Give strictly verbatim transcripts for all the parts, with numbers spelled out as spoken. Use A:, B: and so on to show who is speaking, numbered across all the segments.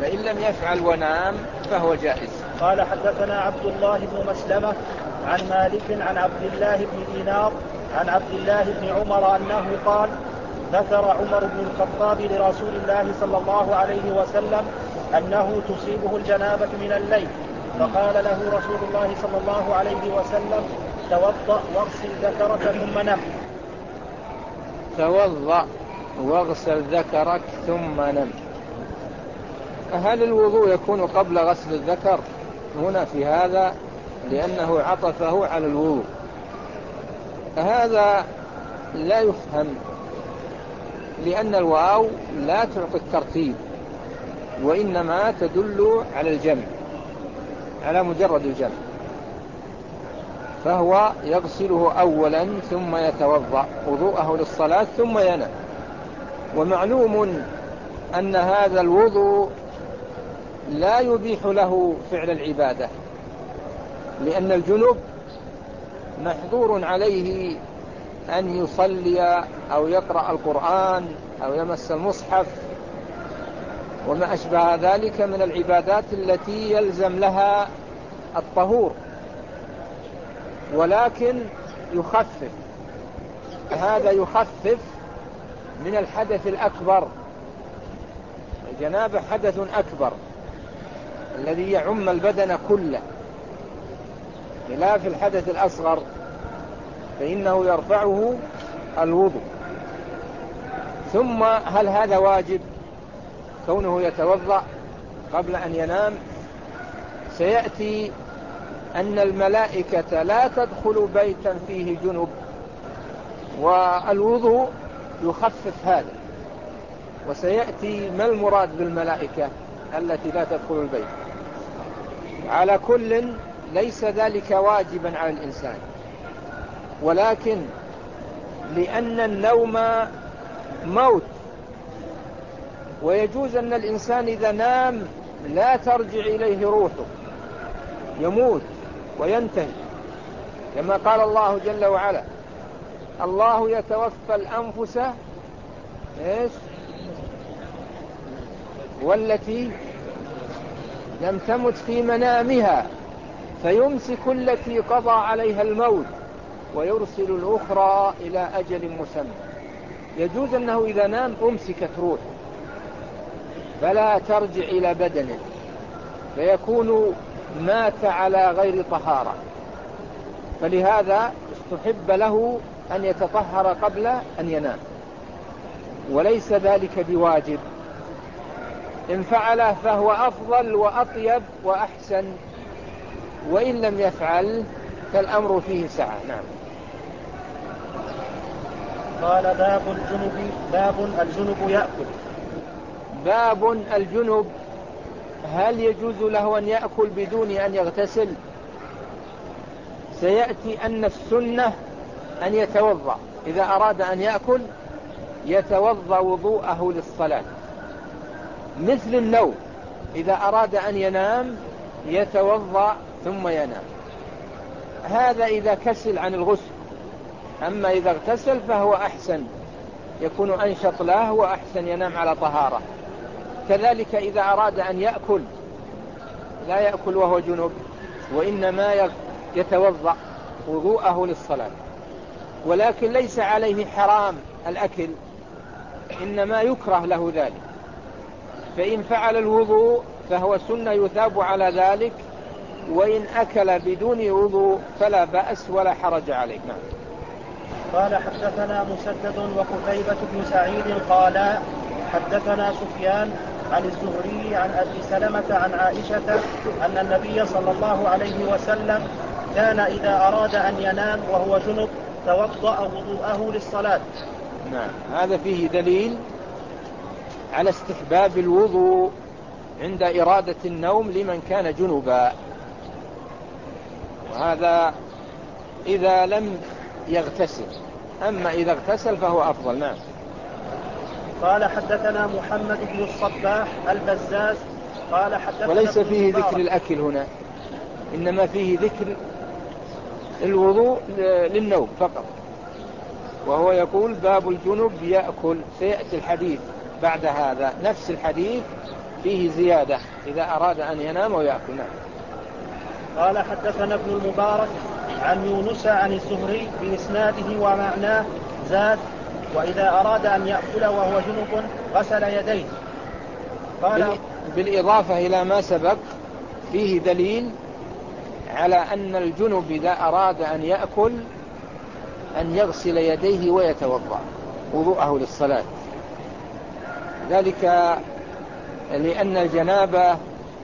A: فإن لم يفعل ونام فهو جائز.
B: قال حدثنا عبد الله بن مسلمة عن مالك عن عبد الله بن دينار عن عبد الله بن عمر أنه قال ذكر عمر بن الخطاب لرسول الله صلى الله عليه وسلم أنه تصيبه الجنابة من الليل، فقال له رسول الله صلى الله عليه وسلم توضأ واغسل ذكرك ثم نم.
A: توضأ واغسل ذكرك ثم نم. هل الوضوء يكون قبل غسل الذكر؟ هنا في هذا لأنه عطفه على الوضوء، هذا لا يفهم، لأن الواو لا تعطي الترتيب وإنما تدل على الجمع، على مجرد الجمع، فهو يغسله أولا ثم يتوضأ وضوءه للصلاة ثم ينام. ومعلوم أن هذا الوضوء لا يبيح له فعل العبادة، لأن الجنب محظور عليه أن يصلي أو يقرأ القرآن أو يمس المصحف وما أشبه ذلك من العبادات التي يلزم لها الطهور، ولكن يخفف، هذا يخفف من الحدث الأكبر. الجنابة حدث أكبر الذي يعم البدن كله، خلاف الحدث الأصغر فإنه يرفعه الوضوء. ثم هل هذا واجب كونه يتوضأ قبل أن ينام؟ سيأتي أن الملائكة لا تدخل بيتا فيه جنب، والوضوء يخفف هذا. وسيأتي ما المراد بالملائكة التي لا تدخل البيت. على كل ليس ذلك واجبا على الإنسان، ولكن لأن النوم موت، ويجوز أن الإنسان إذا نام لا ترجع إليه روحه، يموت وينتهي، كما قال الله جل وعلا الله يتوفى الأنفس إيش والتي لم تمت في منامها فيمسك التي قضى عليها الموت ويرسل الأخرى إلى أجل مسمى. يجوز أنه إذا نام أمسكت روحه فلا ترجع إلى بدنه، فيكون مات على غير طهارة، فلهذا استحب له أن يتطهر قبل أن ينام، وليس ذلك بواجب. إن فعله فهو أفضل وأطيب وأحسن، وإن لم يفعل فالأمر فيه سعة. نعم.
B: قال باب الجنب باب الجنب يأكل.
A: باب الجنب، هل يجوز له أن يأكل بدون أن يغتسل؟ سيأتي أن السنة أن يتوضأ إذا أراد أن يأكل، يتوضأ وضوءه للصلاة، مثل النوم إذا أراد أن ينام يتوضأ ثم ينام. هذا إذا كسل عن الغسل، أما إذا اغتسل فهو أحسن، يكون أنشط له وأحسن، ينام على طهارة. كذلك إذا أراد أن يأكل لا يأكل وهو جنب، وإنما يتوضأ وضوءه للصلاة، ولكن ليس عليه حرام الأكل، إنما يكره له ذلك، فإن فعل الوضوء فهو سنة يثاب على ذلك، وإن أكل بدون وضوء فلا بأس ولا حرج عليه. نعم.
B: قال حدثنا مسدد وقتيبة بن سعيد قال حدثنا سفيان عن الزهري عن أبي سلمة عن عائشة أن النبي صلى الله عليه وسلم كان إذا أراد أن ينام وهو جنب توضأ وضوءه للصلاة.
A: نعم، هذا فيه دليل على استحباب الوضوء عند إرادة النوم لمن كان جنبا، وهذا إذا لم يغتسل، أما إذا اغتسل فهو أفضل. نعم.
B: قال حدثنا محمد بن الصباح البزاز قال حدثنا
A: وليس فيه ذكر الأكل هنا، إنما فيه ذكر الوضوء للنوم فقط، وهو يقول باب الجنب يأكل. سيأتي الحديث بعد هذا نفس الحديث فيه زيادة إذا أراد أن ينام ويأكل. نعم.
B: قال حدثنا ابن المبارك عن يونس عن الزهري بإسناده ومعناه زاد وإذا أراد أن يأكل وهو جنب غسل يديه.
A: قال بالإضافة إلى ما سبق فيه دليل على أن الجنب إذا أراد أن يأكل أن يغسل يديه ويتوضأ وضوءه للصلاة، ذلك لأن الجنابة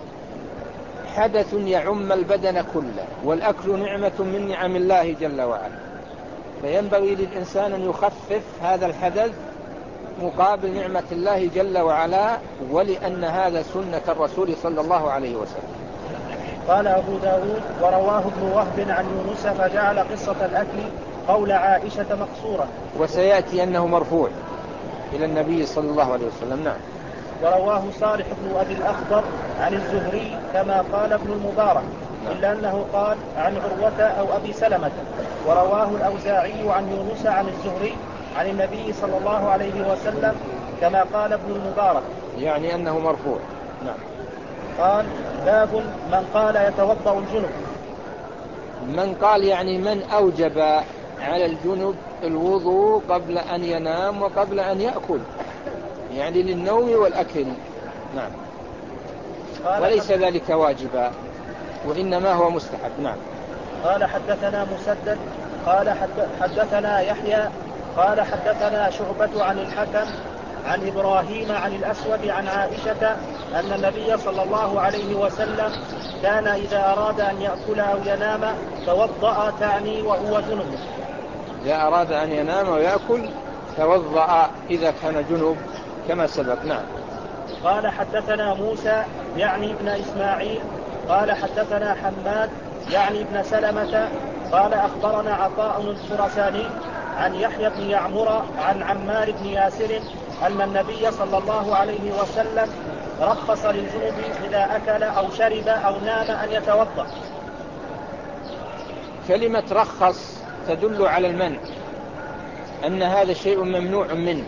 A: حدث يعم البدن كله، والأكل نعمة من نعم الله جل وعلا، فينبغي للإنسان أن يخفف هذا الحدث مقابل نعمة الله جل وعلا، ولأن هذا سنة الرسول صلى الله عليه وسلم.
B: قال أبو داود ورواه ابن وهب عن يونس فجعل قصة الأكل قول عائشة مقصورا،
A: وسيأتي أنه مرفوع إلى النبي صلى الله عليه وسلم. نعم.
B: ورواه صالح بن أبي الأخضر عن الزهري كما قال ابن المبارك، إلا أنه قال عن عروة أو أبي سلمة. ورواه الأوزاعي عن يونس عن الزهري عن النبي صلى الله عليه وسلم كما قال ابن المبارك،
A: يعني أنه مرفوع. نعم.
B: قال باب من قال يتوضأ الجنب.
A: من قال يعني من أوجب على الجنب الوضوء قبل أن ينام وقبل أن يأكل، يعني للنوم والأكل. نعم. وليس ذلك واجبا وإنما هو مستحب. نعم.
B: قال حدثنا مسدد قال حدثنا يحيى قال حدثنا شعبة عن الحكم عن إبراهيم عن الأسود عن عائشة أن النبي صلى الله عليه وسلم كان إذا أراد أن يأكل أو ينام توضأ، تعني وهو جنب.
A: إذا أراد أن ينام ويأكل توضأ إذا كان جنب كما سبق. نعم.
B: قال حدثنا موسى يعني ابن إسماعيل قال حدثنا حماد يعني ابن سلمة قال أخبرنا عطاء الخرساني عن يحيى بن يعمر عن عمار بن ياسر أن النبي صلى الله عليه وسلم رخص للجنب إذا أكل أو شرب أو نام أن يتوضأ.
A: كلمة رخص تدل على المنع، أن هذا شيء ممنوع منه،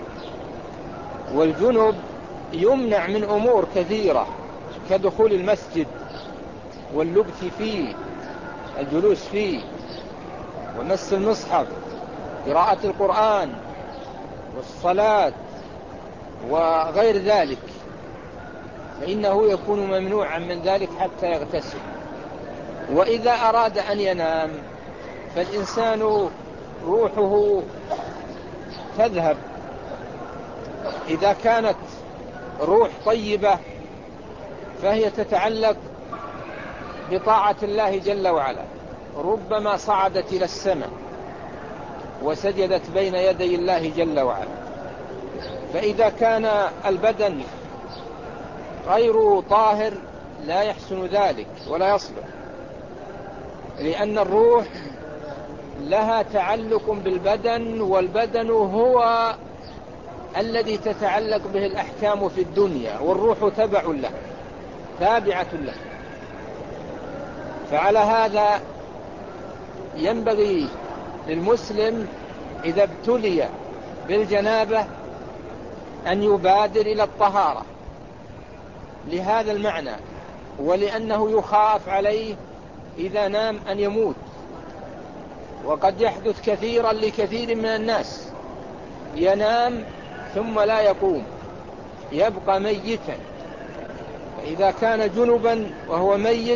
A: والجنب يمنع من أمور كثيرة كدخول المسجد واللبث فيه، الجلوس فيه، ومس المصحف، قراءة القرآن، والصلاة وغير ذلك، فإنه يكون ممنوعا من ذلك حتى يغتسل. وإذا أراد أن ينام فالإنسان روحه تذهب، إذا كانت روح طيبة فهي تتعلق بطاعة الله جل وعلا، ربما صعدت إلى السماء وسجدت بين يدي الله جل وعلا. فإذا كان البدن غير طاهر لا يحسن ذلك ولا يصلح، لأن الروح لها تعلق بالبدن، والبدن هو الذي تتعلق به الأحكام في الدنيا، والروح تبع له تابعة له. فعلى هذا ينبغي للمسلم إذا ابتلي بالجنابة أن يبادر إلى الطهارة لهذا المعنى، ولأنه يخاف عليه إذا نام أن يموت، وقد يحدث كثيرا لكثير من الناس ينام ثم لا يقوم، يبقى ميتا. فإذا كان جنبا وهو ميت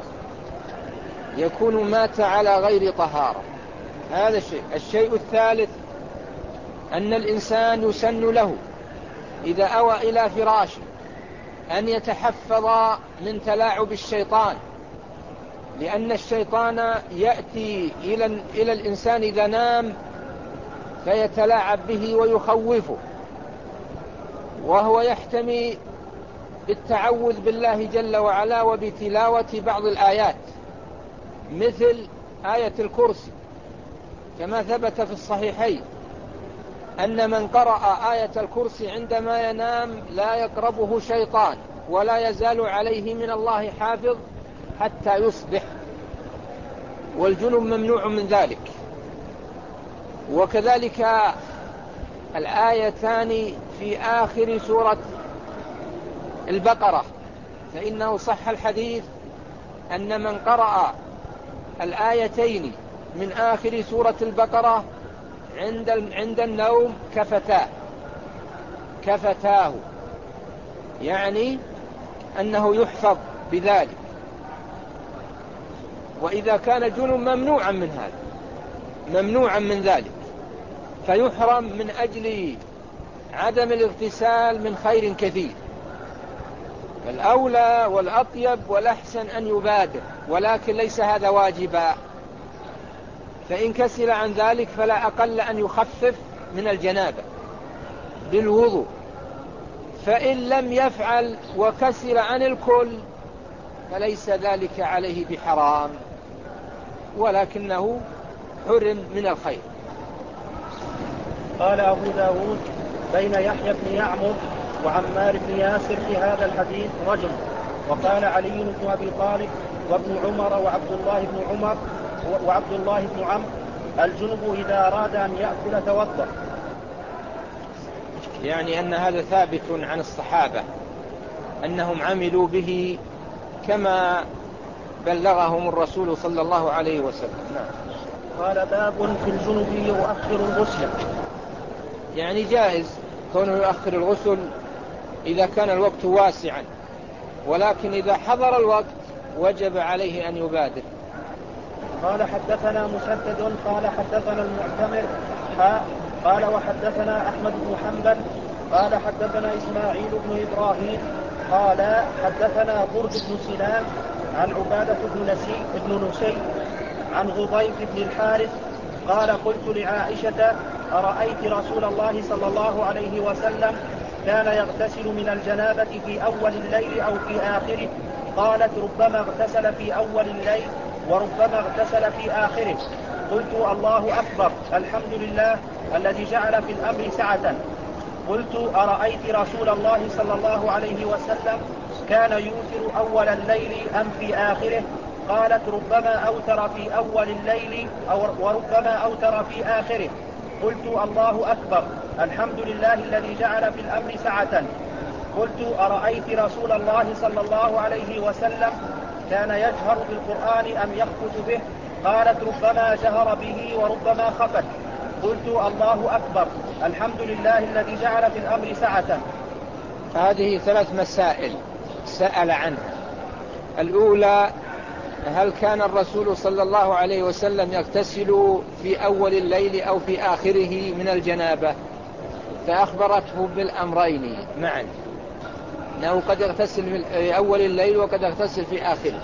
A: يكون مات على غير طهارة. هذا الشيء. الشيء الثالث أن الإنسان يسن له إذا أوى إلى فراشه أن يتحفظ من تلاعب الشيطان، لأن الشيطان يأتي إلى إلى الإنسان إذا نام فيتلاعب به ويخوفه، وهو يحتمي بالتعوذ بالله جل وعلا وبتلاوة بعض الآيات مثل آية الكرسي، كما ثبت في الصحيحين أن من قرأ آية الكرسي عندما ينام لا يقربه شيطان ولا يزال عليه من الله حافظ حتى يصبح، والجنب ممنوع من ذلك. وكذلك الآيتان في آخر سورة البقرة، فإنه صح الحديث أن من قرأ الآيتين من آخر سورة البقرة عند عند النوم كفتاه كفتاه يعني أنه يحفظ بذلك. وإذا كان جنب ممنوعا من هذا ممنوعا من ذلك فيحرم من أجل عدم الاغتسال من خير كثير. الأولى والأطيب والأحسن أن يبادر، ولكن ليس هذا واجبا، فإن كسل عن ذلك فلا أقل أن يخفف من الجنابة بالوضوء. فإن لم يفعل وكسل عن الكل فليس ذلك عليه بحرام، ولكنه حرم من الخير.
B: قال أبو داود: بين يحيى بن يعمر وعمار بن ياسر في هذا الحديث رجل. وقال علي بن أبي طالب وابن عمر وعبد الله بن عمر وعبد الله بن عمرو: الجنب إذا أراد أن يأكل توضأ.
A: يعني أن هذا ثابت عن الصحابة أنهم عملوا به كما بلغهم الرسول صلى الله عليه وسلم. نعم.
B: قال: باب في الجنب يؤخر الغسل.
A: يعني جائز كونه يؤخر الغسل إذا كان الوقت واسعا، ولكن إذا حضر الوقت وجب عليه أن يبادر.
B: قال: حدثنا مسدد قال حدثنا المعتمر حاء قال وحدثنا أحمد بن حنبل قال حدثنا إسماعيل بن إبراهيم قال حدثنا برد بن سنان عن عبادة بن نسي بن نسي عن غضيف بن الحارث قال: قلت لعائشة: أرأيت رسول الله صلى الله عليه وسلم كان يغتسل من الجنابة في أول الليل أو في آخره؟ قالت: ربما اغتسل في أول الليل وربما اغتسل في آخره. قلت: الله أكبر، الحمد لله الذي جعل في الأمر سعة. قلت: أرأيت رسول الله صلى الله عليه وسلم كان يوتر أول الليل أم في آخره؟ قالت: ربما أوتر في أول الليل أو وربما أوتر في آخره. قلت: الله أكبر، الحمد لله الذي جعل في الأمر سعة. قلت: أرأيت رسول الله صلى الله عليه وسلم كان يجهر بالقرآن أم يخفت به؟ قالت: ربما جهر به وربما خفت. قلت: الله أكبر، الحمد لله الذي جعل في الأمر سعة.
A: هذه ثلاث مسائل سأل عنها. الأولى: هل كان الرسول صلى الله عليه وسلم يغتسل في أول الليل أو في آخره من الجنابة؟ فأخبرته بالأمرين معا، أنه قد يغتسل في أول الليل وقد يغتسل في آخره.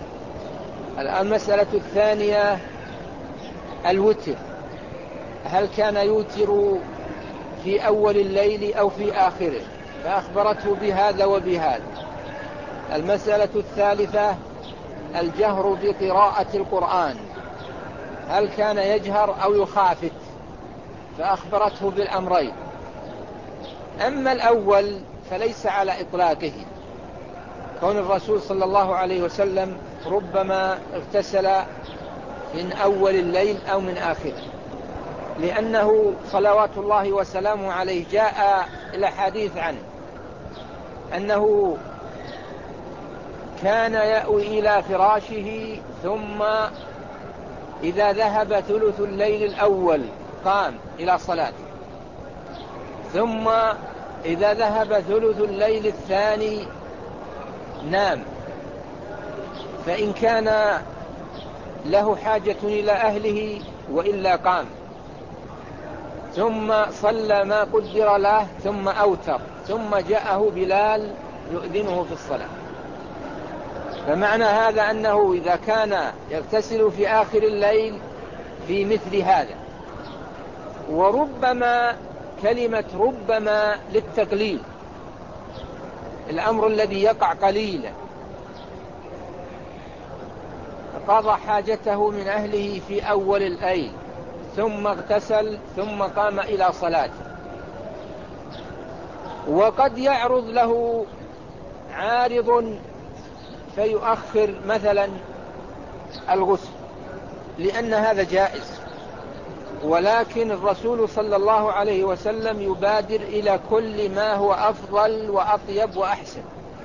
A: المسألة الثانية: الوتر، هل كان يوتر في أول الليل أو في آخره؟ فأخبرته بهذا وبهذا. المسألة الثالثة: الجهر بقراءة القرآن، هل كان يجهر أو يخافت؟ فأخبرته بالأمرين. أما الأول فليس على إطلاقه، كون الرسول صلى الله عليه وسلم ربما اغتسل من أول الليل أو من آخره، لأنه صلوات الله وسلامه عليه جاء الحديث عنه أنه كان يأوي إلى فراشه ثم إذا ذهب ثلث الليل الأول قام إلى صلاة، ثم إذا ذهب ثلث الليل الثاني نام، فإن كان له حاجة إلى أهله وإلا قام، ثم صلى ما قدر له ثم أوتر، ثم جاءه بلال يؤذنه في الصلاة. فمعنى هذا أنه إذا كان يغتسل في آخر الليل في مثل هذا، وربما كلمة ربما للتقليل، الأمر الذي يقع قليلا، قضى حاجته من أهله في أول الليل ثم اغتسل ثم قام إلى صلاة، وقد يعرض له عارض فيؤخر مثلا الغسل، لأن هذا جائز، ولكن الرسول صلى الله عليه وسلم يبادر إلى كل ما هو أفضل وأطيب وأحسن،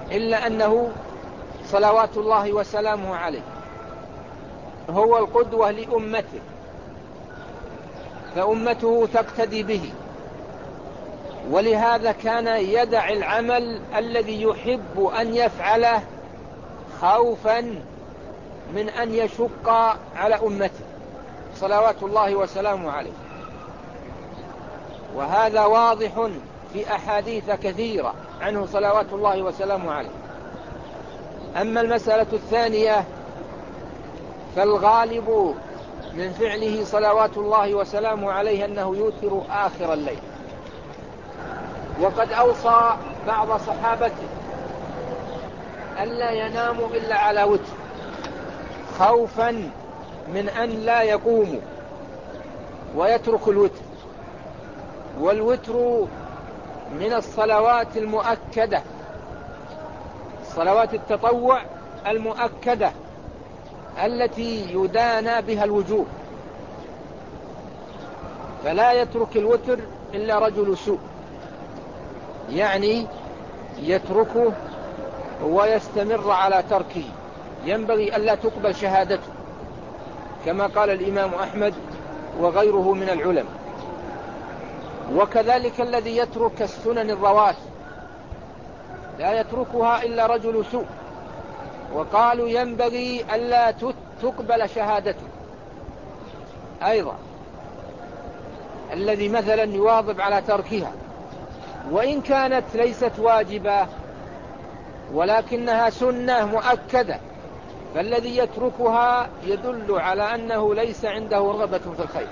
A: إلا أنه صلوات الله وسلامه عليه هو القدوة لأمته، فأمته تقتدي به، ولهذا كان يدع العمل الذي يحب أن يفعله خوفا من أن يشق على أمته صلوات الله وسلامه عليه. وهذا واضح في أحاديث كثيرة عنه صلوات الله وسلامه عليه. أما المسألة الثانية فالغالب من فعله صلوات الله وسلامه عليه أنه يوتر آخر الليل، وقد أوصى بعض صحابته ألا يناموا إلا على وتر خوفا من أن لا يقوموا ويترك الوتر. والوتر من الصلوات المؤكدة، صلوات التطوع المؤكدة التي يدانى بها الوجوب، فلا يترك الوتر إلا رجل سوء، يعني يتركه ويستمر على تركه، ينبغي ألا تقبل شهادته كما قال الإمام أحمد وغيره من العلماء. وكذلك الذي يترك السنن الرواتب لا يتركها إلا رجل سوء، وقالوا ينبغي ألا تقبل شهادته أيضا، الذي مثلا يواظب على تركها وإن كانت ليست واجبة ولكنها سنة مؤكدة، فالذي يتركها يدل على أنه ليس عنده رغبة في الخير.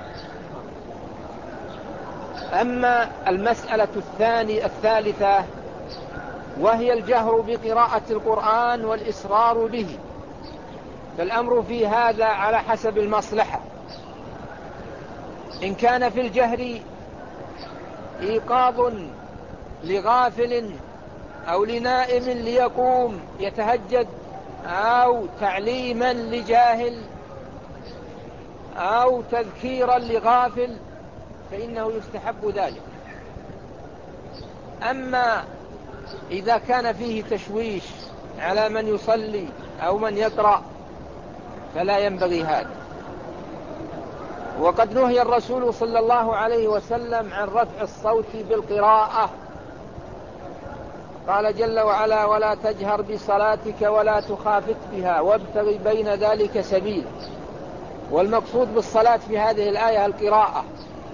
A: أما المسألة الثانية الثالثة وهي الجهر بقراءة القرآن والإصرار به، فالأمر في هذا على حسب المصلحة. إن كان في الجهر إيقاظ لغافل أو لنائم ليقوم يتهجد أو تعليما لجاهل أو تذكيرا لغافل فإنه يستحب ذلك. أما إذا كان فيه تشويش على من يصلي أو من يقرأ فلا ينبغي هذا. وقد نهي الرسول صلى الله عليه وسلم عن رفع الصوت بالقراءة، قال جل وعلا: ولا تجهر بصلاتك ولا تخافت بها وابتغ بين ذلك سبيلا. والمقصود بالصلاة في هذه الآية القراءة،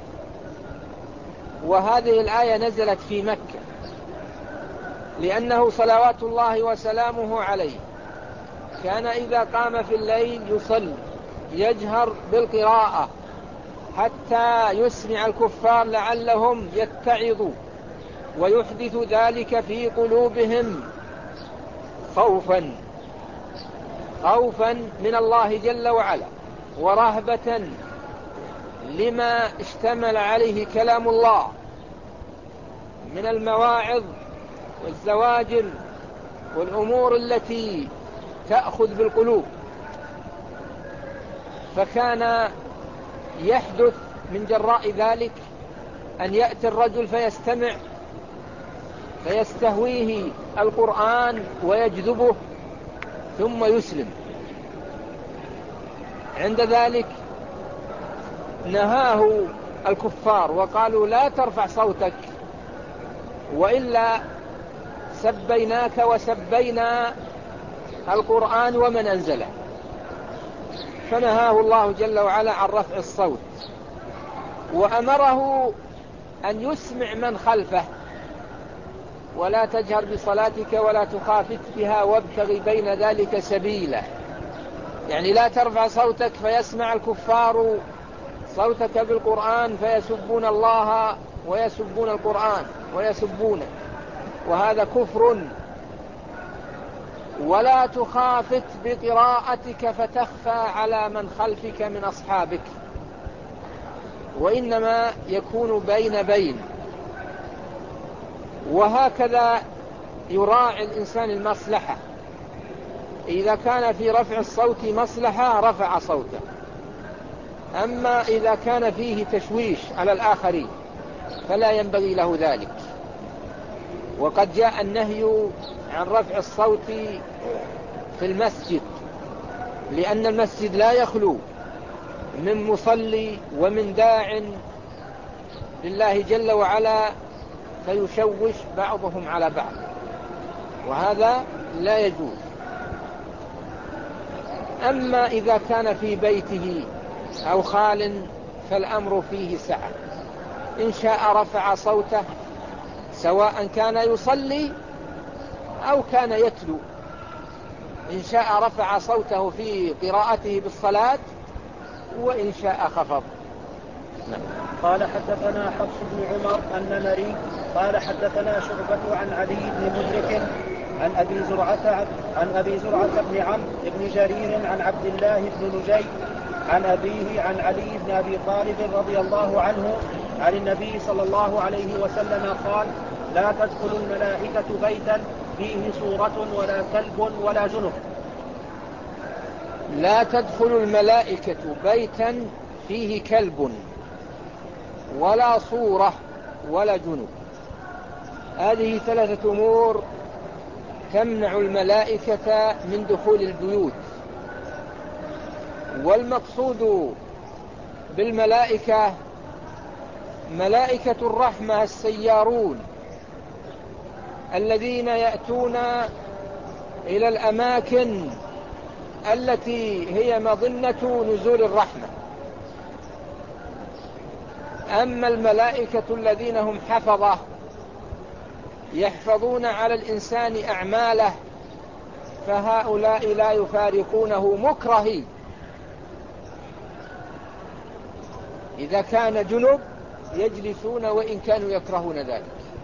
A: وهذه الآية نزلت في مكة لأنه صلوات الله وسلامه عليه كان إذا قام في الليل يصلي يجهر بالقراءة حتى يسمع الكفار لعلهم يتعظوا ويحدث ذلك في قلوبهم خوفا خوفا من الله جل وعلا ورهبة لما اشتمل عليه كلام الله من المواعظ والزواجر والأمور التي تأخذ بالقلوب. فكان يحدث من جراء ذلك أن يأتي الرجل فيستمع فيستهويه القرآن ويجذبه ثم يسلم. عند ذلك نهاه الكفار وقالوا: لا ترفع صوتك وإلا سبيناك وسبينا القرآن ومن أنزله. فنهاه الله جل وعلا عن رفع الصوت، وأمره أن يسمع من خلفه: ولا تجهر بصلاتك ولا تخافت بها وابتغ بين ذلك سبيلا، يعني لا ترفع صوتك فيسمع الكفار صوتك بالقرآن فيسبون الله ويسبون القرآن ويسبونه، وهذا كفر. ولا تخافت بقراءتك فتخفى على من خلفك من أصحابك، وإنما يكون بين بين. وهكذا يراعي الإنسان المصلحة، إذا كان في رفع الصوت مصلحة رفع صوته، أما إذا كان فيه تشويش على الآخرين فلا ينبغي له ذلك. وقد جاء النهي عن رفع الصوت في المسجد، لأن المسجد لا يخلو من مصلي ومن داع لله جل وعلا فيشوش بعضهم على بعض، وهذا لا يجوز. أما إذا كان في بيته أو خال فالأمر فيه سعة، إن شاء رفع صوته سواء كان يصلي أو كان يتلو، إن شاء رفع صوته في قراءته بالصلاة وإن شاء خفض.
B: قال حدثنا حفص بن عمر النمري قال حدثنا شعبة عن علي بن مدرك عن أبي زرعة عن أبي زرعة بن عمرو بن جرير عن عبد الله بن نجي عن أبيه عن علي بن أبي طالب رضي الله عنه عن النبي صلى الله عليه وسلم قال: لا تدخل الملائكة بيتا فيه صورة ولا كلب ولا جنب.
A: لا تدخل الملائكة بيتا فيه كلب ولا صورة ولا جنب. هذه ثلاثة أمور تمنع الملائكة من دخول البيوت. والمقصود بالملائكة ملائكة الرحمة السيارون الذين يأتون إلى الأماكن التي هي مظنة نزول الرحمة. أما الملائكة الذين هم حفظة يحفظون على الإنسان أعماله فهؤلاء لا يفارقونه مكرهين. إذا كان جنب يجلسون وإن كانوا يكرهون ذلك،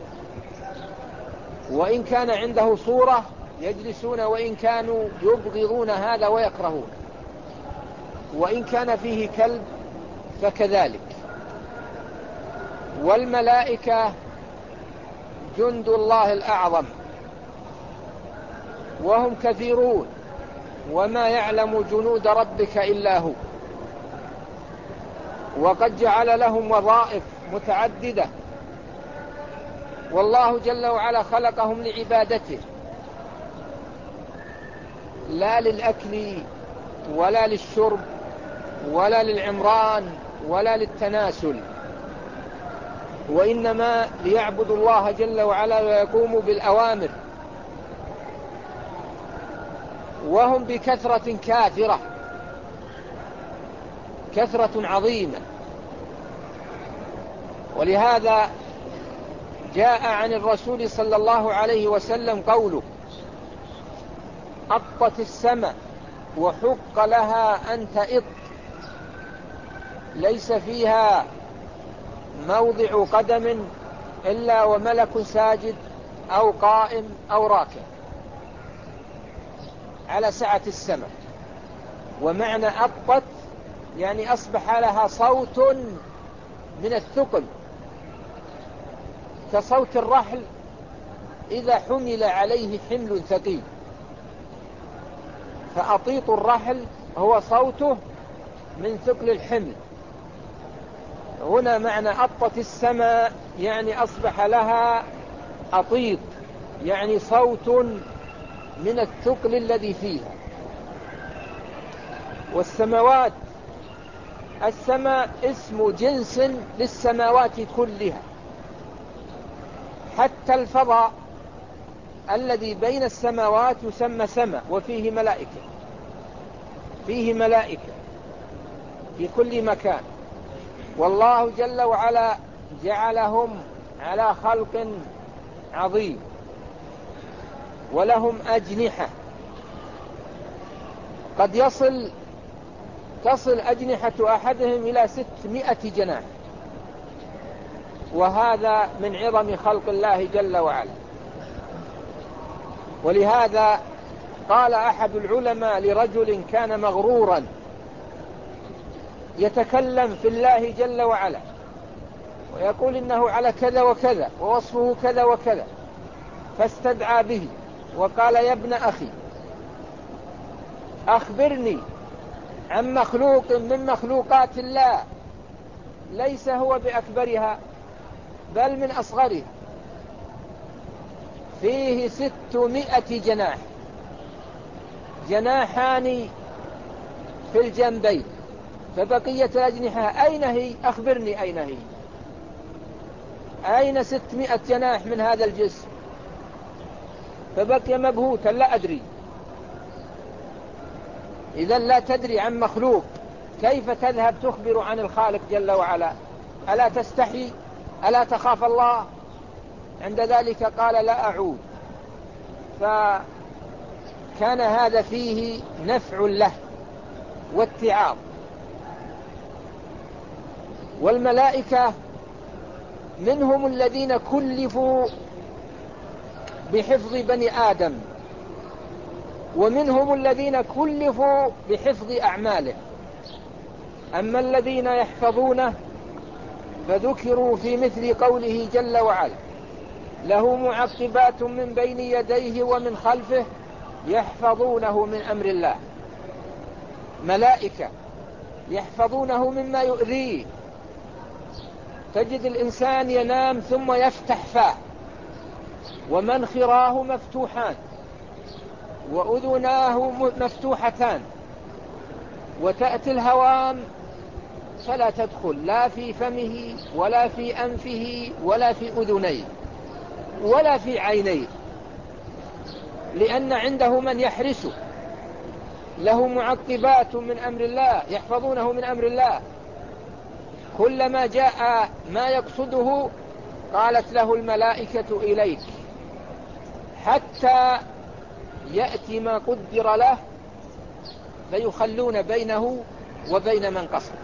A: وإن كان عنده صورة يجلسون وإن كانوا يبغضون هذا ويكرهون، وإن كان فيه كلب فكذلك. والملائكة جند الله الأعظم وهم كثيرون، وما يعلم جنود ربك إلا هو، وقد جعل لهم وظائف متعددة، والله جل وعلا خلقهم لعبادته لا للأكل ولا للشرب ولا للعمران ولا للتناسل، وإنما ليعبدوا الله جل وعلا ويقوموا بالأوامر. وهم بكثرة كاثرة، كثرة عظيمة. ولهذا جاء عن الرسول صلى الله عليه وسلم قوله: أطت السماء وحق لها أن تئط، ليس فيها موضع قدم إلا وملك ساجد أو قائم أو راكع، على سعة السماء. ومعنى أطت يعني أصبح لها صوت من الثقل كصوت الرحل إذا حمل عليه حمل ثقيل، فأطيط الرحل هو صوته من ثقل الحمل. هنا معنى أطت السماء يعني أصبح لها أطيط، يعني صوت من الثقل الذي فيها. والسماوات، السماء اسم جنس للسماوات كلها، حتى الفضاء الذي بين السماوات يسمى سماء، وفيه ملائكة، فيه ملائكة في كل مكان. والله جل وعلا جعلهم على خلق عظيم، ولهم أجنحة قد يصل تصل أجنحة أحدهم إلى ستمائة جناح، وهذا من عظم خلق الله جل وعلا. ولهذا قال أحد العلماء لرجل كان مغرورا يتكلم في الله جل وعلا ويقول إنه على كذا وكذا ووصفه كذا وكذا، فاستدعى به وقال: يا ابن أخي، أخبرني عن مخلوق من مخلوقات الله ليس هو بأكبرها بل من أصغرها. فيه ستمائة جناح، جناحان في الجنبين، فبقية الأجنحة أين هي؟ أخبرني أين هي؟ أين ستمائة جناح من هذا الجسم؟ فبقي مبهوتا لا أدري. إذا لا تدري عن مخلوق كيف تذهب تخبر عن الخالق جل وعلا؟ ألا تستحي؟ ألا تخاف الله؟ عند ذلك قال لا أعود. فكان هذا فيه نفع له واتعاظ. والملائكة منهم الذين كلفوا بحفظ بني آدم، ومنهم الذين كلفوا بحفظ أعماله. أما الذين يحفظونه فذكروا في مثل قوله جل وعلا: له معقبات من بين يديه ومن خلفه يحفظونه من أمر الله. ملائكة يحفظونه مما يؤذيه. تجد الإنسان ينام ثم يفتح فاه ومنخراه مفتوحان وأذناه مفتوحتان، وتأتي الهوام فلا تدخل لا في فمه ولا في أنفه ولا في أذنيه ولا في عينيه، لأن عنده من يحرسه. له معقبات من أمر الله يحفظونه من أمر الله. كلما جاء ما يقصده قالت له الملائكة إليك، حتى يأتي ما قدر له فيخلون بينه وبين من قصد.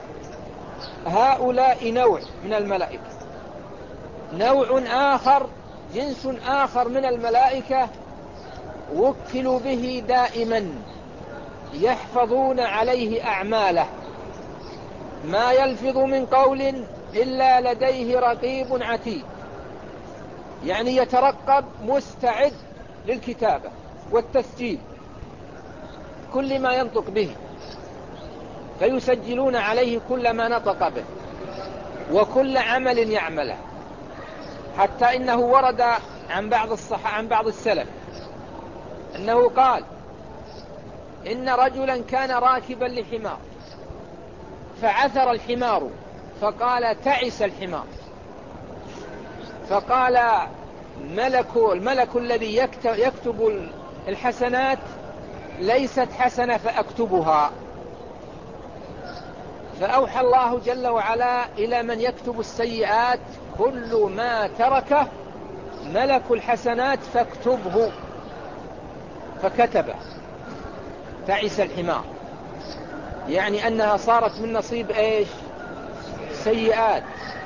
A: هؤلاء نوع من الملائكة. نوع آخر، جنس آخر من الملائكة وكلوا به دائما يحفظون عليه أعماله. ما يلفظ من قول إلا لديه رقيب عتيد، يعني يترقب مستعد للكتابة والتسجيل كل ما ينطق به، فيسجلون عليه كل ما نطق به وكل عمل يعمله. حتى إنه ورد عن بعض الصحابة عن بعض السلف أنه قال إن رجلا كان راكبا لحمار فعثر الحمار، فقال تعس الحمار. فقال ملك الملك الذي يكتب الحسنات ليست حسنة فأكتبها. فأوحى الله جل وعلا إلى من يكتب السيئات كل ما تركه ملك الحسنات فاكتبه، فكتبه. تعس الحمار، يعني أنها صارت من نصيب إيش؟ سيئات.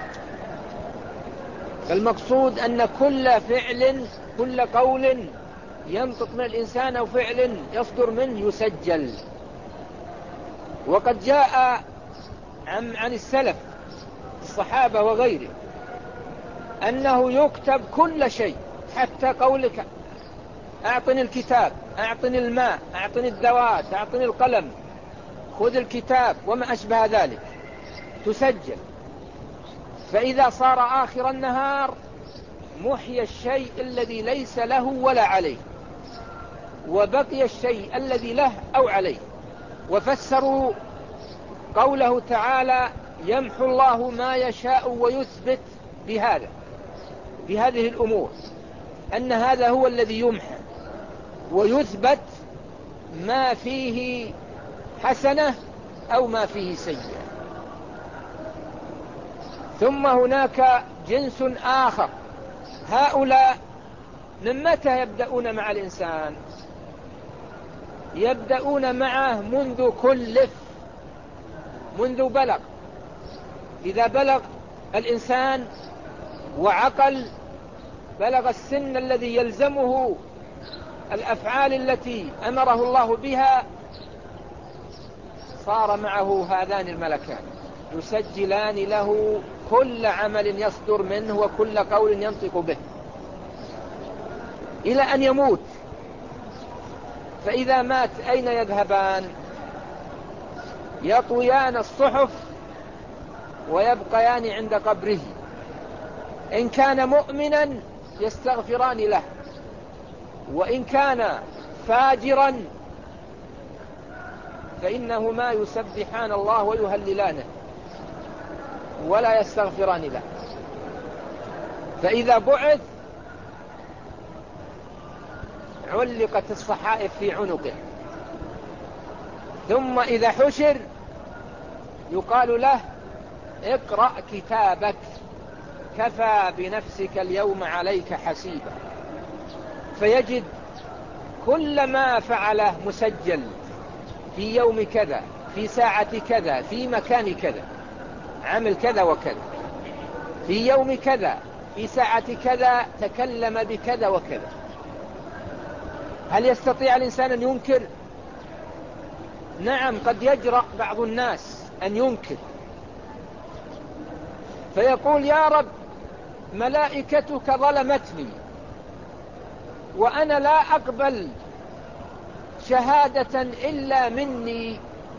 A: فالمقصود أن كل فعل كل قول ينطق من الإنسان أو فعل يصدر منه يسجل. وقد جاء عن, عن السلف الصحابة وغيره أنه يكتب كل شيء، حتى قولك أعطني الكتاب، أعطني الماء، أعطني الدواء، أعطني القلم، خذ الكتاب وما أشبه ذلك تسجل. فإذا صار آخر النهار محي الشيء الذي ليس له ولا عليه، وبقي الشيء الذي له أو عليه. وفسروا قوله تعالى يمحو الله ما يشاء ويثبت بهذا بهذه الأمور، أن هذا هو الذي يمحى ويثبت ما فيه حسنة أو ما فيه سيئة. ثم هناك جنس آخر. هؤلاء من متى يبدأون مع الإنسان؟ يبدأون معه منذ كلف، منذ بلغ. إذا بلغ الإنسان وعقل، بلغ السن الذي يلزمه الأفعال التي أمره الله بها، صار معه هذان الملكان يسجلان له كل عمل يصدر منه وكل قول ينطق به إلى أن يموت. فإذا مات أين يذهبان؟ يطويان الصحف ويبقيان عند قبره. إن كان مؤمنا يستغفران له وإن كان فاجرا فإنهما يسبحان الله ويهللانه ولا يستغفران له. فإذا بعث علقت الصحائف في عنقه، ثم إذا حشر يقال له اقرأ كتابك كفى بنفسك اليوم عليك حسيبا، فيجد كل ما فعله مسجل في يوم كذا، في ساعة كذا، في مكان كذا، عمل كذا وكذا، في يوم كذا، في ساعة كذا، تكلم بكذا وكذا. هل يستطيع الإنسان أن ينكر؟ نعم، قد يجرأ بعض الناس أن ينكر، فيقول يا رب ملائكتك ظلمتني وأنا لا أقبل شهادة إلا مني،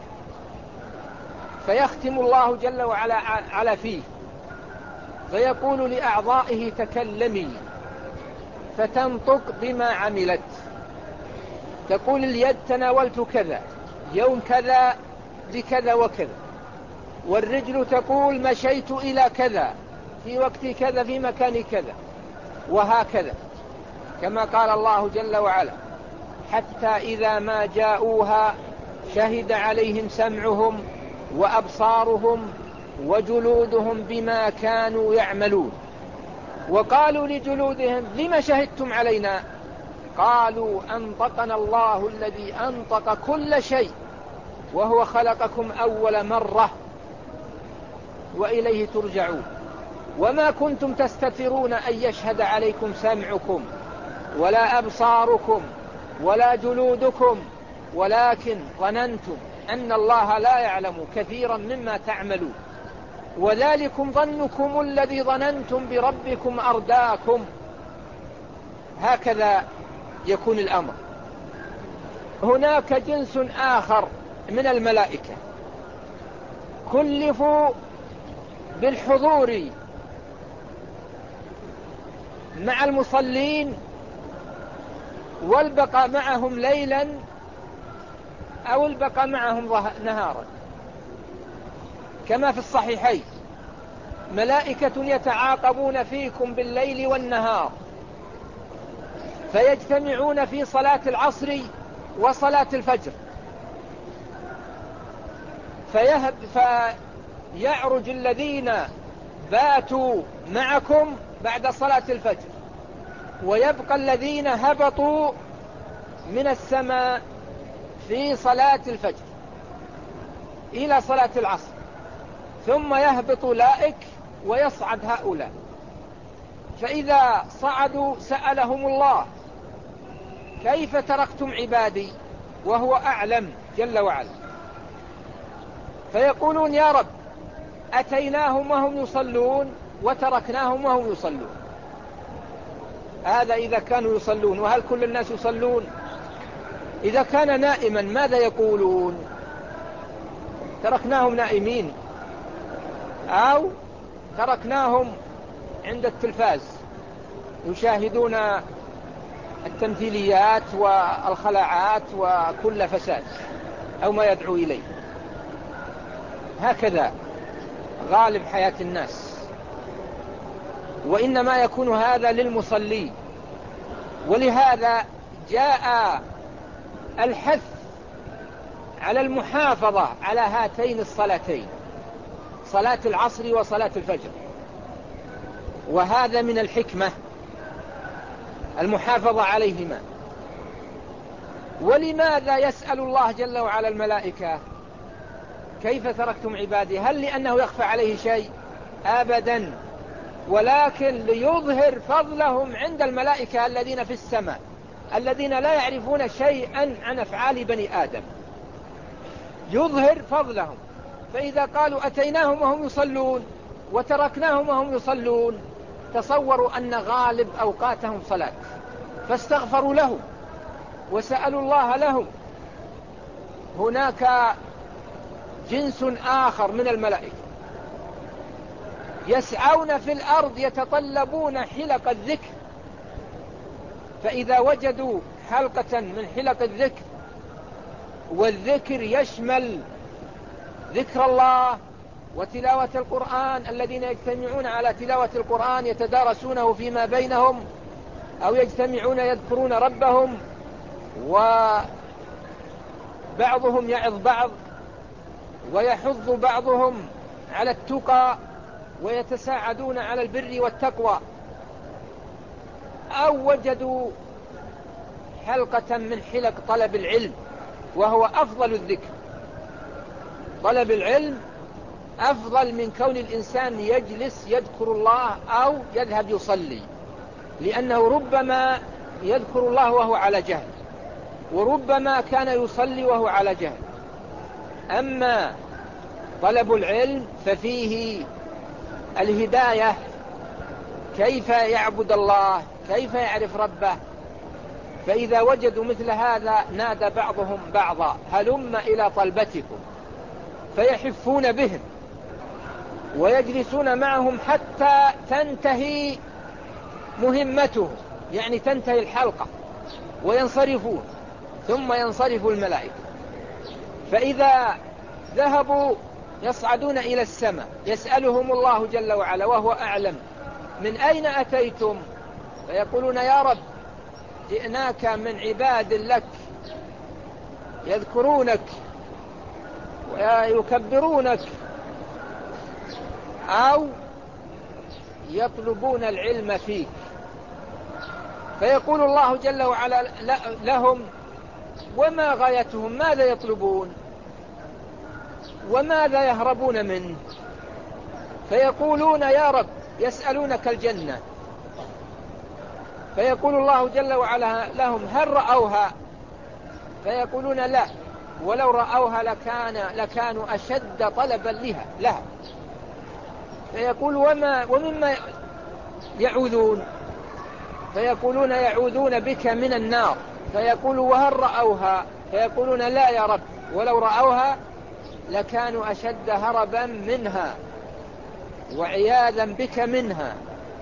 A: فيختم الله جل وعلا على فيه، فيقول لأعضائه تكلمي، فتنطق بما عملت، تقول اليد تناولت كذا يوم كذا بكذا وكذا، والرجل تقول مشيت إلى كذا في وقت كذا في مكان كذا، وهكذا كما قال الله جل وعلا حتى إذا ما جاءوها شهد عليهم سمعهم وأبصارهم وجلودهم بما كانوا يعملون، وقالوا لجلودهم لما شهدتم علينا؟ قالوا أنطقنا الله الذي أنطق كل شيء وهو خلقكم أول مرة وإليه ترجعون، وما كنتم تستترون أن يشهد عليكم سمعكم ولا أبصاركم ولا جلودكم ولكن ظننتم أن الله لا يعلم كثيرا مما تعملون، وذلكم ظنكم الذي ظننتم بربكم أرداكم. هكذا يكون الأمر. هناك جنس آخر من الملائكة كلفوا بالحضور مع المصلين والبقاء معهم ليلا أو البقاء معهم نهارا، كما في الصحيحين ملائكة يتعاقبون فيكم بالليل والنهار، فيجتمعون في صلاة العصر وصلاة الفجر، فيهب فيعرج الذين باتوا معكم بعد صلاة الفجر، ويبقى الذين هبطوا من السماء في صلاة الفجر إلى صلاة العصر، ثم يهبط أولئك ويصعد هؤلاء، فإذا صعدوا سألهم الله كيف تركتم عبادي وهو أعلم جل وعلا، فيقولون يا رب أتيناهم وهم يصلون وتركناهم وهم يصلون. هذا إذا كانوا يصلون، وهل كل الناس يصلون؟ إذا كان نائما ماذا يقولون؟ تركناهم نائمين، أو تركناهم عند التلفاز يشاهدون التمثيليات والخلاعات وكل فساد أو ما يدعو إليه. هكذا غالب حياة الناس، وإنما يكون هذا للمصلين. ولهذا جاء الحث على المحافظة على هاتين الصلاتين، صلاة العصر وصلاة الفجر، وهذا من الحكمة المحافظة عليهما. ولماذا يسأل الله جل وعلا الملائكة كيف تركتم عبادي؟ هل لأنه يخفى عليه شيء؟ أبدا، ولكن ليظهر فضلهم عند الملائكة الذين في السماء الذين لا يعرفون شيئا عن أفعال بني آدم، يظهر فضلهم. فإذا قالوا أتيناهم وهم يصلون وتركناهم وهم يصلون، تصوروا أن غالب أوقاتهم صلاة، فاستغفروا لهم وسألوا الله لهم. هناك جنس آخر من الملائكة يسعون في الأرض يتطلبون حلق الذكر، فإذا وجدوا حلقة من حلق الذكر، والذكر يشمل ذكر الله وتلاوة القرآن، الذين يجتمعون على تلاوة القرآن يتدارسونه فيما بينهم، أو يجتمعون يذكرون ربهم، وبعضهم يعظ بعض ويحض بعضهم على التقى ويتساعدون على البر والتقوى، أو وجدوا حلقة من حلق طلب العلم وهو أفضل الذكر. طلب العلم أفضل من كون الإنسان يجلس يذكر الله أو يذهب يصلي، لأنه ربما يذكر الله وهو على جهل، وربما كان يصلي وهو على جهل. أما طلب العلم ففيه الهداية، كيف يعبد الله، كيف يعرف ربه. فإذا وجدوا مثل هذا نادى بعضهم بعضا هلم إلى طلبتكم، فيحفون بهم ويجلسون معهم حتى تنتهي مهمتهم، يعني تنتهي الحلقة وينصرفون، ثم ينصرف الملائكة. فإذا ذهبوا يصعدون إلى السماء يسألهم الله جل وعلا وهو أعلم من أين أتيتم؟ فيقولون يا رب جئناك من عباد لك يذكرونك ويكبرونك أو يطلبون العلم فيك. فيقول الله جل وعلا لهم وما غايتهم، ماذا يطلبون وماذا يهربون منه؟ فيقولون يا رب يسألونك الجنة، فيقول الله جل وعلا لهم هل رأوها؟ فيقولون لا، ولو رأوها لكان لكانوا أشد طلبا لها لها. فيقول وما ومما يعوذون؟ فيقولون يعوذون بك من النار. فيقول وهل رأوها؟ فيقولون لا يا رب، ولو رأوها لكانوا أشد هربا منها وعياذا بك منها.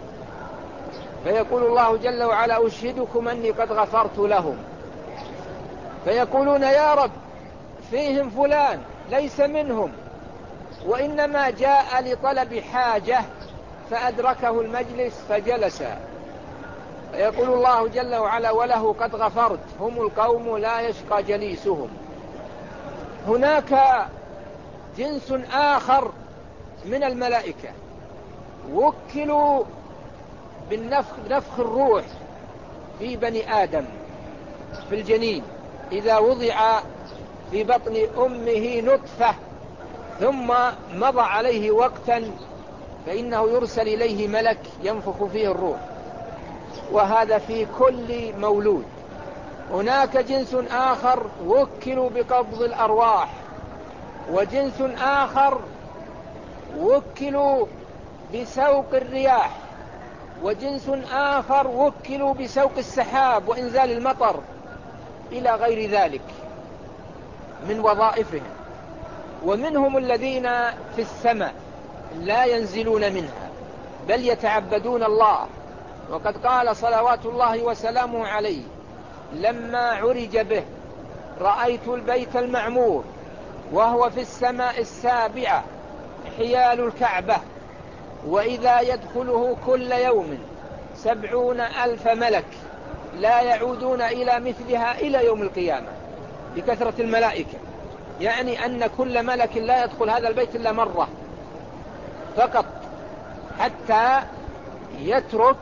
A: فيقول الله جل وعلا أشهدكم أني قد غفرت لهم. فيقولون يا رب فيهم فلان ليس منهم وإنما جاء لطلب حاجة فأدركه المجلس فجلس. فيقول الله جل وعلا وله قد غفرت، هم القوم لا يشقى جليسهم. هناك جنس آخر من الملائكة وكلوا بالنفخ نفخ الروح في بني آدم في الجنين، إذا وضع في بطن أمه نطفة ثم مضى عليه وقتا فإنه يرسل إليه ملك ينفخ فيه الروح، وهذا في كل مولود. هناك جنس آخر وكلوا بقبض الأرواح، وجنس آخر وكلوا بسوق الرياح، وجنس آخر وكلوا بسوق السحاب وإنزال المطر إلى غير ذلك من وظائفهم. ومنهم الذين في السماء لا ينزلون منها بل يتعبدون الله، وقد قال صلوات الله وسلامه عليه لما عرج به رأيت البيت المعمور وهو في السماء السابعة حيال الكعبة، وإذا يدخله كل يوم سبعون ألف ملك لا يعودون إلى مثلها إلى يوم القيامة بكثرة الملائكة، يعني أن كل ملك لا يدخل هذا البيت إلا مرة فقط حتى يترك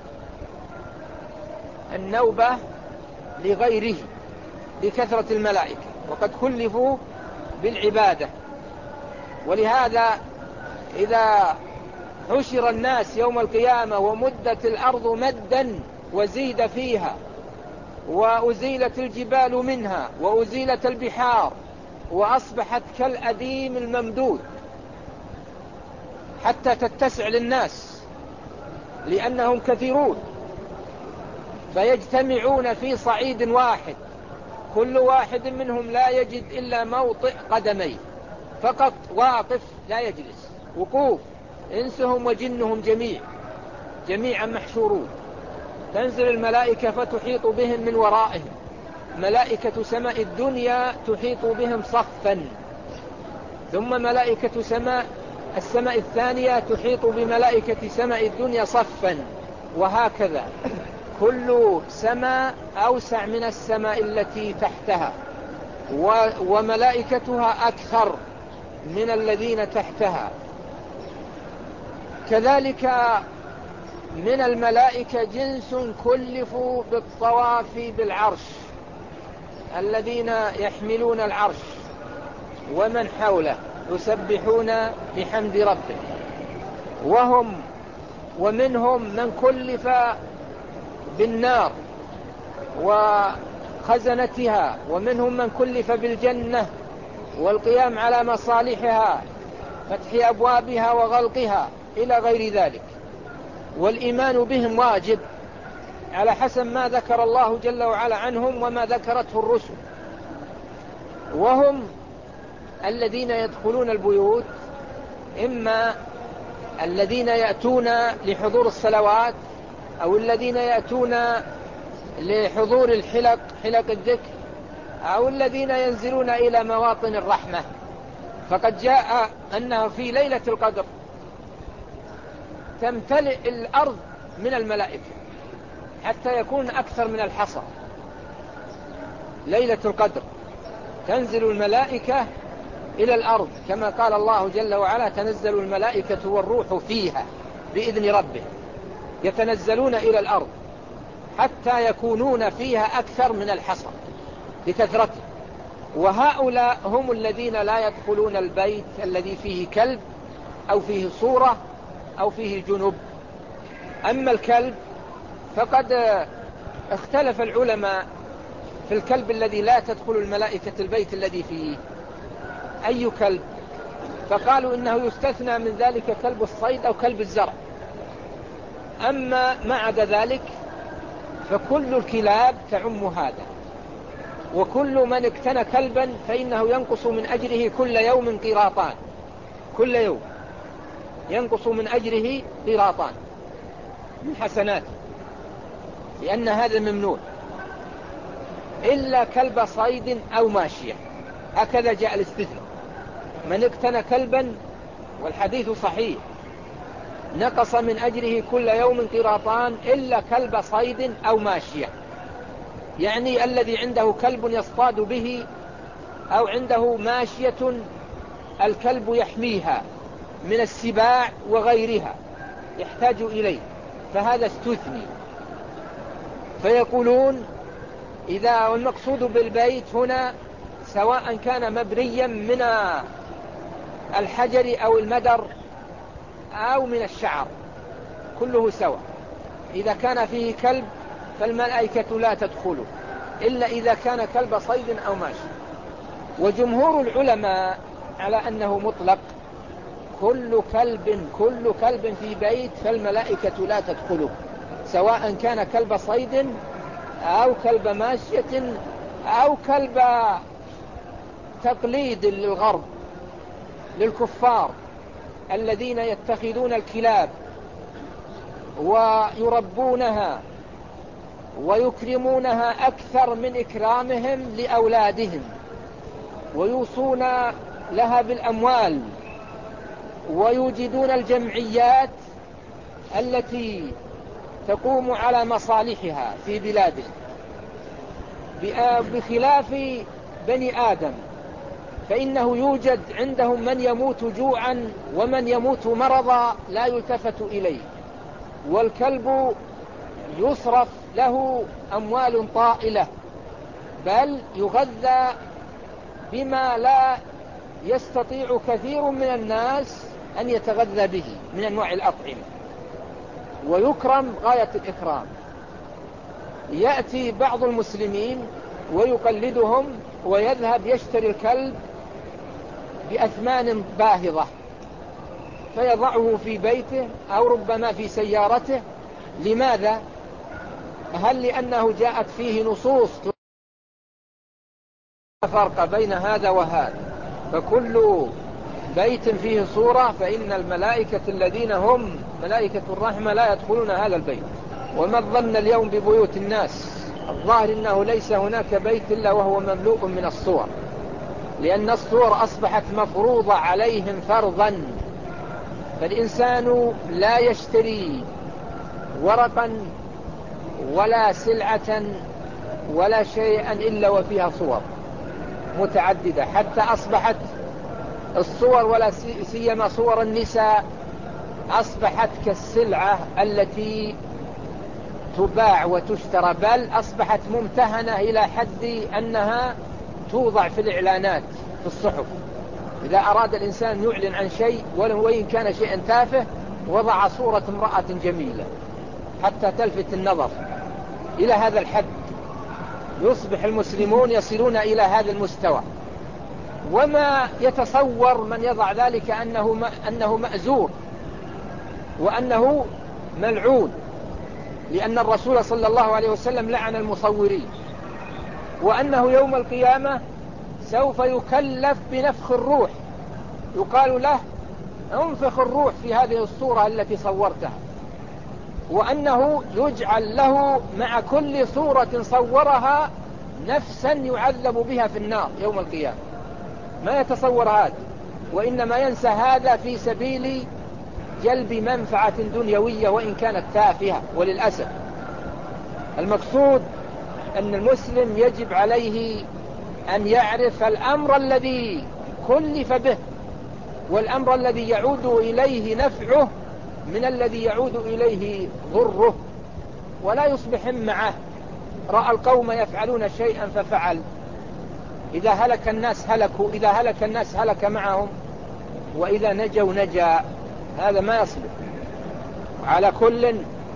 A: النوبة لغيره بكثرة الملائكة، وقد كلفوا بالعبادة. ولهذا إذا حشر الناس يوم القيامة ومدت الأرض مدا وزيد فيها وأزيلت الجبال منها وأزيلت البحار وأصبحت كالأديم الممدود حتى تتسع للناس لأنهم كثيرون، فيجتمعون في صعيد واحد كل واحد منهم لا يجد إلا موطئ قدميه فقط، واقف لا يجلس، وقوف، إنسهم وجنهم جميع جميعا محشورون. تنزل الملائكة فتحيط بهم من ورائهم، ملائكة سماء الدنيا تحيط بهم صفا، ثم ملائكة سماء السماء الثانية تحيط بملائكة سماء الدنيا صفا، وهكذا كل سماء أوسع من السماء التي تحتها، وملائكتها أكثر من الذين تحتها. كذلك من الملائكة جنس كلفوا بالطواف بالعرش، الذين يحملون العرش ومن حوله يسبحون بحمد ربه، وهم ومنهم من كلف بالنار وخزنتها، ومنهم من كلف بالجنة والقيام على مصالحها، فتح أبوابها وغلقها إلى غير ذلك. والإيمان بهم واجب على حسب ما ذكر الله جل وعلا عنهم وما ذكرته الرسل. وهم الذين يدخلون البيوت، إما الذين يأتون لحضور الصلوات، أو الذين يأتون لحضور الحلق حلق الذكر، أو الذين ينزلون إلى مواطن الرحمة. فقد جاء أنه في ليلة القدر تمتلئ الأرض من الملائكة حتى يكون أكثر من الحصى. ليلة القدر تنزل الملائكة إلى الأرض، كما قال الله جل وعلا: تنزل الملائكة والروح فيها بإذن ربه. يتنزلون إلى الأرض حتى يكونون فيها أكثر من الحصى لكثرته. وهؤلاء هم الذين لا يدخلون البيت الذي فيه كلب أو فيه صورة أو فيه جنب. أما الكلب فقد اختلف العلماء في الكلب الذي لا تدخل الملائكة البيت الذي فيه أي كلب، فقالوا إنه يستثنى من ذلك كلب الصيد أو كلب الزرع. أما ما عدا ذلك فكل الكلاب تعم هذا، وكل من اقتنى كلبا فإنه ينقص من أجره كل يوم قيراطان، كل يوم ينقص من أجره قيراطان من حسناته، لأن هذا ممنوع إلا كلب صيد أو ماشية، هكذا جاء الاستثناء. من اقتنى كلبا والحديث صحيح نقص من أجره كل يوم قيراطان إلا كلب صيد أو ماشية، يعني الذي عنده كلب يصطاد به أو عنده ماشية الكلب يحميها من السباع وغيرها يحتاج إليه، فهذا استثني. فيقولون إذا والمقصود بالبيت هنا سواء كان مبنيا من الحجر أو المدر أو من الشعر كله سواء، إذا كان فيه كلب فالملائكة لا تدخله إلا إذا كان كلب صيد أو ماشي. وجمهور العلماء على أنه مطلق، كل كلب كل كلب في بيت فالملائكة لا تدخله، سواء كان كلب صيد أو كلب ماشية أو كلب تقليد للغرب للكفار الذين يتخذون الكلاب ويربونها ويكرمونها أكثر من إكرامهم لأولادهم، ويوصون لها بالأموال، ويوجدون الجمعيات التي تقوم على مصالحها في بلادهم، بخلاف بني آدم فإنه يوجد عندهم من يموت جوعا ومن يموت مرضا لا يلتفت إليه، والكلب يصرف له أموال طائلة، بل يغذى بما لا يستطيع كثير من الناس أن يتغذى به من أنواع الأطعمة، ويكرم غاية الإكرام. يأتي بعض المسلمين ويقلدهم ويذهب يشتري الكلب بأثمان باهظة فيضعه في بيته أو ربما في سيارته. لماذا؟ هل لأنه جاءت فيه نصوص لا فرق بين هذا وهذا؟ فكل بيت فيه صورة فإن الملائكة الذين هم ملائكة الرحمة لا يدخلون هذا البيت. وما الظن اليوم ببيوت الناس؟ الظاهر أنه ليس هناك بيت إلا وهو مملوء من الصور، لأن الصور أصبحت مفروضة عليهم فرضا. فالإنسان لا يشتري ورقا ولا سلعة ولا شيئا إلا وفيها صور متعددة، حتى أصبحت الصور ولا سيما صور النساء أصبحت كالسلعة التي تباع وتشترى، بل أصبحت ممتهنة إلى حد أنها توضع في الإعلانات في الصحف. إذا أراد الإنسان يعلن عن شيء ولو وإن كان شيئا تافه وضع صورة امرأة جميلة حتى تلفت النظر. إلى هذا الحد يصبح المسلمون يصلون إلى هذا المستوى، وما يتصور من يضع ذلك أنه أنه مأزور وأنه ملعون، لأن الرسول صلى الله عليه وسلم لعن المصورين، وأنه يوم القيامة سوف يكلف بنفخ الروح، يقال له انفخ الروح في هذه الصورة التي صورتها، وأنه يجعل له مع كل صورة صورها نفسا يعذب بها في النار يوم القيامة. ما يتصور هذا، وإنما ينسى هذا في سبيل جلب منفعة دنيوية وإن كانت تافهة. وللأسف المقصود أن المسلم يجب عليه أن يعرف الأمر الذي كلف به والأمر الذي يعود إليه نفعه من الذي يعود إليه ضره، ولا يصبح معه رأى القوم يفعلون شيئا ففعل، إذا هلك الناس هلكوا، إذا هلك الناس هلك معهم، وإذا نجوا نجا. هذا ما يصلح. على كل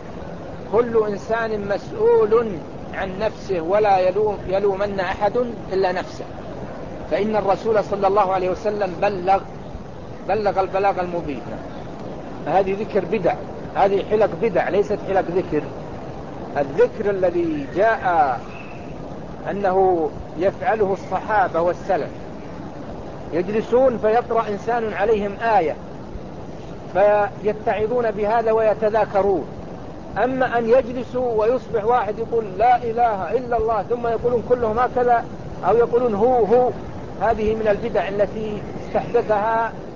A: كل إنسان مسؤول عن نفسه ولا يلوم يلومن أحد إلا نفسه، فإن الرسول صلى الله عليه وسلم بلغ بلغ البلاغ المبين. هذه ذكر بدع، هذه حلق بدع ليست حلق ذكر. الذكر الذي جاء أنه يفعله الصحابة والسلف، يجلسون فيقرأ إنسان عليهم آية فيتعظون بهذا ويتذاكرون. أما أن يجلسوا ويصبح واحد يقول لا إله إلا الله ثم يقولون كلهم هكذا أو يقولون هو هو، هذه من البدع التي استحدثها